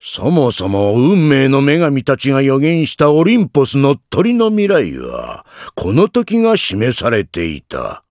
そもそも運命の女神たちが予言したオリンポスの鳥の未来はこの時が示されていた。